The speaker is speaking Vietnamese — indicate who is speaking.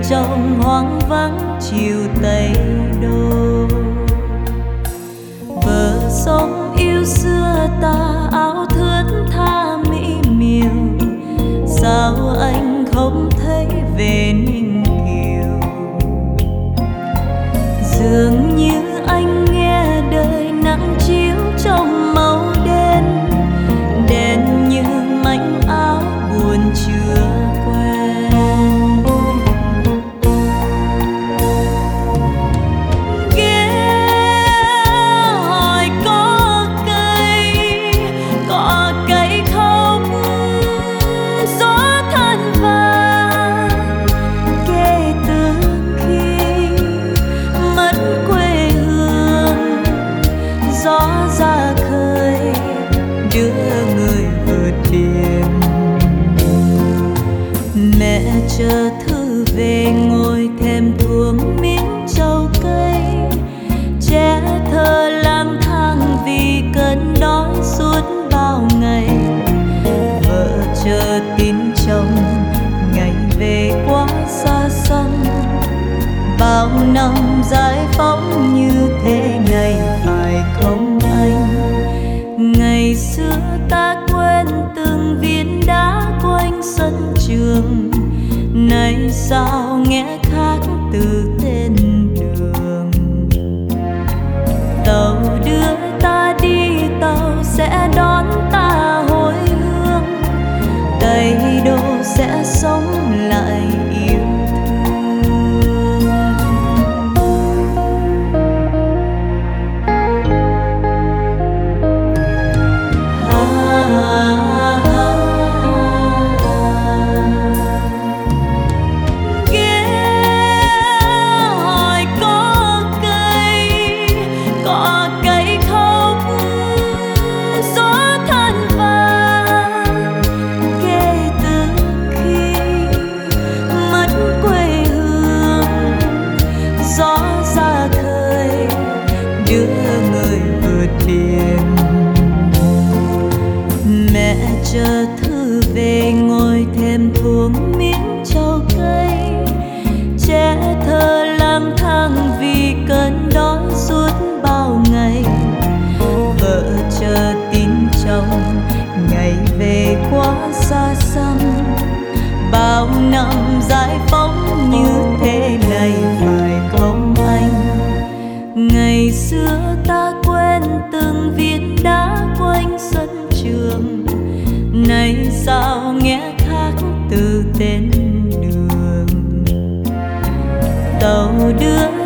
Speaker 1: trông hoang vắng chiều Tây Đô. Bờ sông yêu xưa ta áo thướt tha mỹ miều, sao anh không thấy về Ninh Kiều? Dường như anh nghe đời nắng chiếu trong màu đen, đen như mảnh áo buồn chưa quen. Ghé hỏi có cây không, gió than vàng kể từ khi mất quê hương. Gió ra khơi đưa người vượt biển. Mẹ chờ thư về ngồi thèm thuồng miếng trầu cây, trẻ thơ lang thang vì cơn đói suốt bao ngày. Vợ chờ tin chồng ngày về quá xa xăm, bao năm giải phóng như thế này phải không anh? Ngày xưa ta quên từng viên đá quanh sân trường, nay sao nghe khác từ tên đường. Tàu đưa ta đi, tàu sẽ đón ta hồi hương, Tây Đô sẽ sống lại yêu thương. Ghé hỏi có cây không, gió than vàng kể từ khi mất quê hương. Gió ra khơi đưa người vượt biển. Mẹ chờ thư về ngồi thèm thuồng miếng trầu cây, trẻ thơ lang thang vì cơn đói suốt bao ngày. Vợ chờ tin chồng ngày về quá xa xăm, bao năm giải phóng như thế này phải không anh? Ngày xưa ta quên từng viên đá quanh sân trường, nay sao nghe khác từ tên đường. Tàu đưa